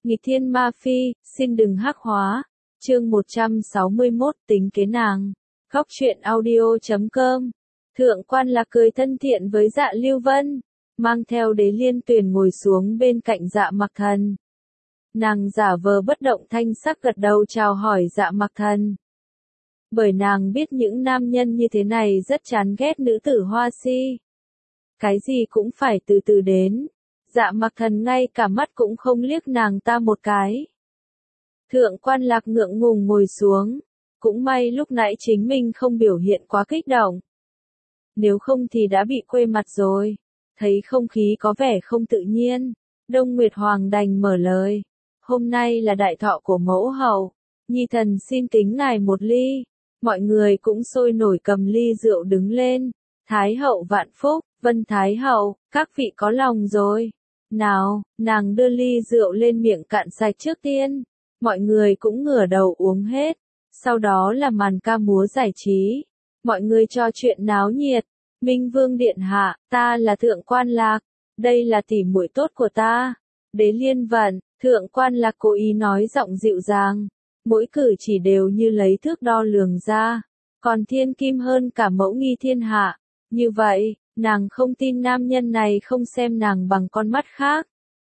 Nghịch thiên ma phi, xin đừng hắc hóa. Chương 161 tính kế nàng. Góc truyện audio.com. Thượng quan Lạc cười thân thiện với Dạ Lưu Vân, mang theo Đế Liên Tuyền ngồi xuống bên cạnh Dạ Mặc Thần. Nàng giả vờ bất động thanh sắc gật đầu chào hỏi Dạ Mặc Thần. Bởi nàng biết những nam nhân như thế này rất chán ghét nữ tử hoa si. Cái gì cũng phải từ từ đến. Dạ Mặc Thần ngay cả mắt cũng không liếc nàng ta một cái. Thượng quan Lạc ngượng ngùng ngồi xuống. Cũng may lúc nãy chính mình không biểu hiện quá kích động. Nếu không thì đã bị quê mặt rồi. Thấy không khí có vẻ không tự nhiên. Đông Nguyệt Hoàng đành mở lời. Hôm nay là đại thọ của mẫu hậu. Nhi thần xin kính ngài một ly. Mọi người cũng sôi nổi cầm ly rượu đứng lên. Thái hậu vạn phúc, Vân Thái hậu, các vị có lòng rồi. Nào, nàng đưa ly rượu lên miệng cạn sạch trước tiên. Mọi người cũng ngửa đầu uống hết. Sau đó là màn ca múa giải trí. Mọi người trò chuyện náo nhiệt. Minh Vương điện hạ, ta là Thượng quan Lạc. Đây là tỷ muội tốt của ta. Đế Liên Vận, Thượng quan Lạc cố ý nói giọng dịu dàng. Mỗi cử chỉ đều như lấy thước đo lường ra. Còn thiên kim hơn cả mẫu nghi thiên hạ. Như vậy, nàng không tin nam nhân này không xem nàng bằng con mắt khác.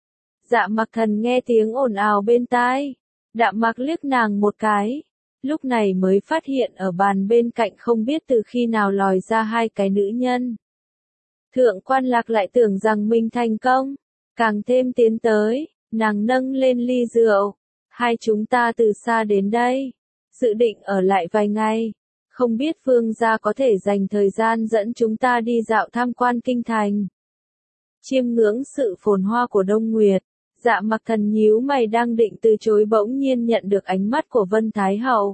Dạ Mặc Thần nghe tiếng ồn ào bên tai. Đạm Mặc liếc nàng một cái. Lúc này mới phát hiện ở bàn bên cạnh không biết từ khi nào lòi ra hai cái nữ nhân. Thượng quan Lạc lại tưởng rằng mình thành công. Càng thêm tiến tới, nàng nâng lên ly rượu. Hai chúng ta từ xa đến đây. Dự định ở lại vài ngày. Không biết vương gia có thể dành thời gian dẫn chúng ta đi dạo tham quan kinh thành. Chiêm ngưỡng sự phồn hoa của Đông Nguyệt. Dạ Mặc Thần nhíu mày đang định từ chối bỗng nhiên nhận được ánh mắt của Vân Thái hậu.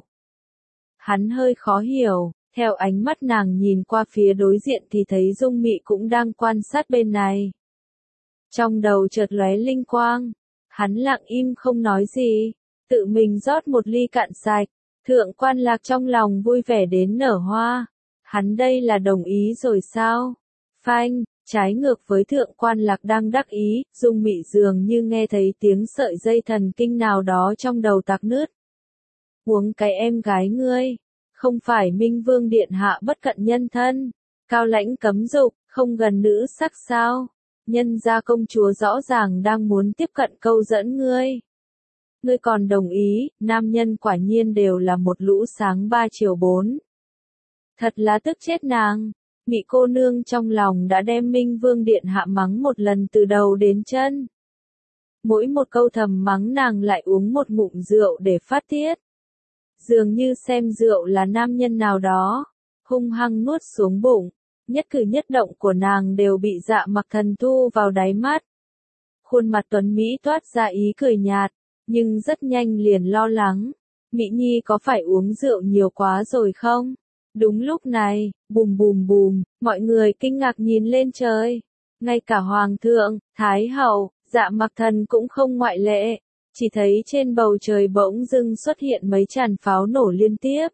Hắn hơi khó hiểu, theo ánh mắt nàng nhìn qua phía đối diện thì thấy Dung Mị cũng đang quan sát bên này. Trong đầu chợt lóe linh quang, hắn lặng im không nói gì, tự mình rót một ly cạn sạch. Thượng quan Lạc trong lòng vui vẻ đến nở hoa. Hắn đây là đồng ý rồi sao? Phanh, trái ngược với Thượng quan Lạc đang đắc ý, Dung Mị dường như nghe thấy tiếng sợi dây thần kinh nào đó trong đầu tạc nứt. Huống cái em gái ngươi, không phải Minh Vương điện hạ bất cận nhân thân, cao lãnh cấm dục, không gần nữ sắc sao? Nhân gia công chúa rõ ràng đang muốn tiếp cận câu dẫn ngươi. Ngươi còn đồng ý, nam nhân quả nhiên đều là một lũ sáng 3 chiều 4. Thật là tức chết nàng. Mị cô nương trong lòng đã đem Minh Vương điện hạ mắng một lần từ đầu đến chân. Mỗi một câu thầm mắng nàng lại uống một ngụm rượu để phát tiết. Dường như xem rượu là nam nhân nào đó, hung hăng nuốt xuống bụng. Nhất cử nhất động của nàng đều bị Dạ Mặc Thần thu vào đáy mắt. Khuôn mặt tuấn Mỹ toát ra ý cười nhạt, nhưng rất nhanh liền lo lắng. Mỹ Nhi có phải uống rượu nhiều quá rồi không? Đúng lúc này, bùm bùm bùm, mọi người kinh ngạc nhìn lên trời. Ngay cả Hoàng thượng, Thái hậu, Dạ Mặc Thần cũng không ngoại lệ. Chỉ thấy trên bầu trời bỗng dưng xuất hiện mấy tràn pháo nổ liên tiếp.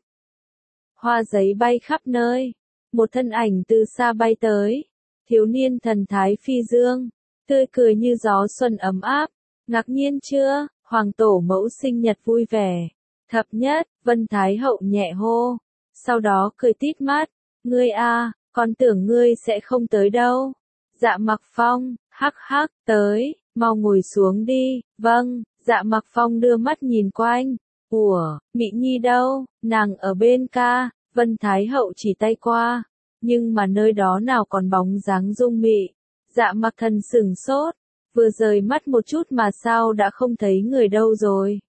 Hoa giấy bay khắp nơi. Một thân ảnh từ xa bay tới. Thiếu niên thần thái phi dương. Tươi cười như gió xuân ấm áp. Ngạc nhiên chưa? Hoàng tổ mẫu sinh nhật vui vẻ. Thập nhất, Vân Thái hậu nhẹ hô. Sau đó cười tít mắt. Ngươi a, con tưởng ngươi sẽ không tới đâu. Dạ Mặc Phong, hắc hắc, tới, mau ngồi xuống đi. Vâng. Dạ Mặc Phong đưa mắt nhìn quanh. Ủa, Mỹ Nhi đâu? Nàng ở bên ca. Vân Thái hậu chỉ tay qua. Nhưng mà nơi đó nào còn bóng dáng Dung Mị. Dạ Mặc Thần sửng sốt. Vừa rời mắt một chút mà sao đã không thấy người đâu rồi.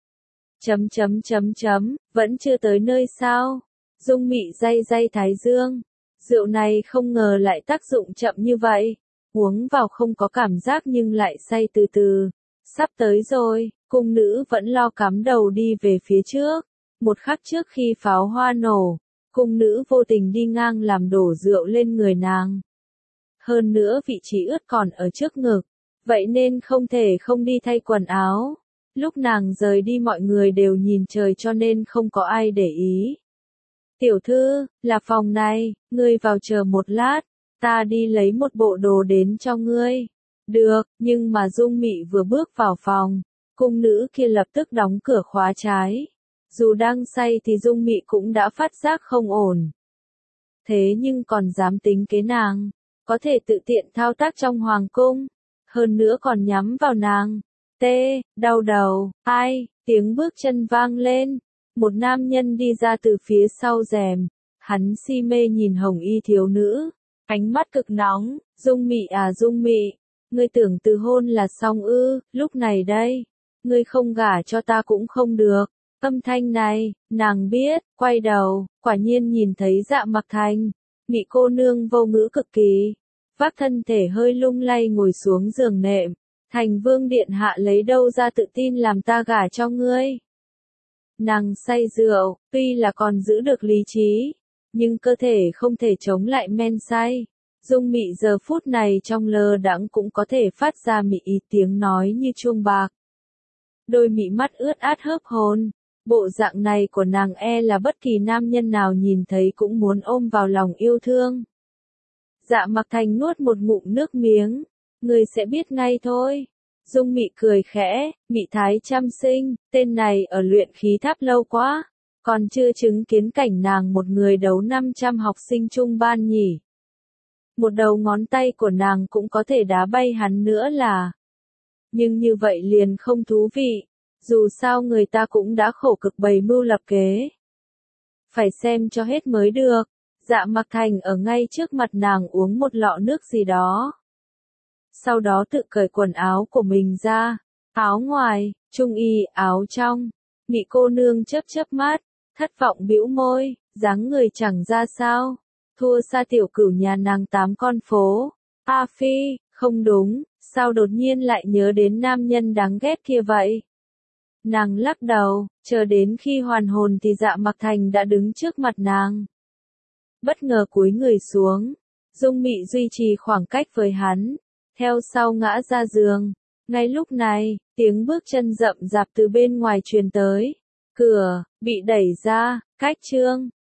Vẫn chưa tới nơi sao? Dung Mị day day thái dương. Rượu này không ngờ lại tác dụng chậm như vậy. Uống vào không có cảm giác nhưng lại say từ từ. Sắp tới rồi, cung nữ vẫn lo cắm đầu đi về phía trước. Một khắc trước khi pháo hoa nổ, cung nữ vô tình đi ngang làm đổ rượu lên người nàng. Hơn nữa vị trí ướt còn ở trước ngực, vậy nên không thể không đi thay quần áo. Lúc nàng rời đi mọi người đều nhìn trời cho nên không có ai để ý. Tiểu thư, là phòng này, ngươi vào chờ một lát, ta đi lấy một bộ đồ đến cho ngươi. Được, nhưng mà Dung Mị vừa bước vào phòng, cung nữ kia lập tức đóng cửa khóa trái. Dù đang say thì Dung Mị cũng đã phát giác không ổn. Thế nhưng còn dám tính kế nàng, có thể tự tiện thao tác trong hoàng cung, hơn nữa còn nhắm vào nàng. Đau đầu, ai, tiếng bước chân vang lên, một nam nhân đi ra từ phía sau rèm, hắn si mê nhìn hồng y thiếu nữ, ánh mắt cực nóng, Dung Mị à Dung Mị, ngươi tưởng từ hôn là xong ư, lúc này đây, ngươi không gả cho ta cũng không được. Âm thanh này, nàng biết, quay đầu, quả nhiên nhìn thấy Dạ Mặc Thành, Mị cô nương vô ngữ cực kỳ, vác thân thể hơi lung lay ngồi xuống giường nệm, Thành Vương điện hạ lấy đâu ra tự tin làm ta gả cho ngươi. Nàng say rượu, tuy là còn giữ được lý trí, nhưng cơ thể không thể chống lại men say. Dung Mị giờ phút này trong lơ đãng cũng có thể phát ra mị ý tiếng nói như chuông bạc. Đôi mị mắt ướt át hớp hồn, bộ dạng này của nàng là bất kỳ nam nhân nào nhìn thấy cũng muốn ôm vào lòng yêu thương. Dạ Mặc Thành nuốt một ngụm nước miếng, người sẽ biết ngay thôi. Dung Mị cười khẽ, Mị Thái Trăm Sinh, tên này ở luyện khí tháp lâu quá, còn chưa chứng kiến cảnh nàng một người đấu 500 học sinh trung ban nhỉ. Một đầu ngón tay của nàng cũng có thể đá bay hắn nữa là. Nhưng như vậy liền không thú vị, dù sao người ta cũng đã khổ cực bày mưu lập kế. Phải xem cho hết mới được. Dạ Mặc Thành ở ngay trước mặt nàng uống một lọ nước gì đó. Sau đó tự cởi quần áo của mình ra, áo ngoài, trung y, áo trong. Mị cô nương chớp chớp mắt, thất vọng bĩu môi, dáng người chẳng ra sao, thua xa tiểu cửu nhà nàng 8 con phố. A Phi, không đúng, sao đột nhiên lại nhớ đến nam nhân đáng ghét kia vậy? Nàng lắc đầu, chờ đến khi hoàn hồn thì Dạ Mặc Thành đã đứng trước mặt nàng. Bất ngờ cúi người xuống, Dung Mị duy trì khoảng cách với hắn, theo sau ngã ra giường. Ngay lúc này, tiếng bước chân rậm rạp từ bên ngoài truyền tới. Cửa bị đẩy ra, cách chương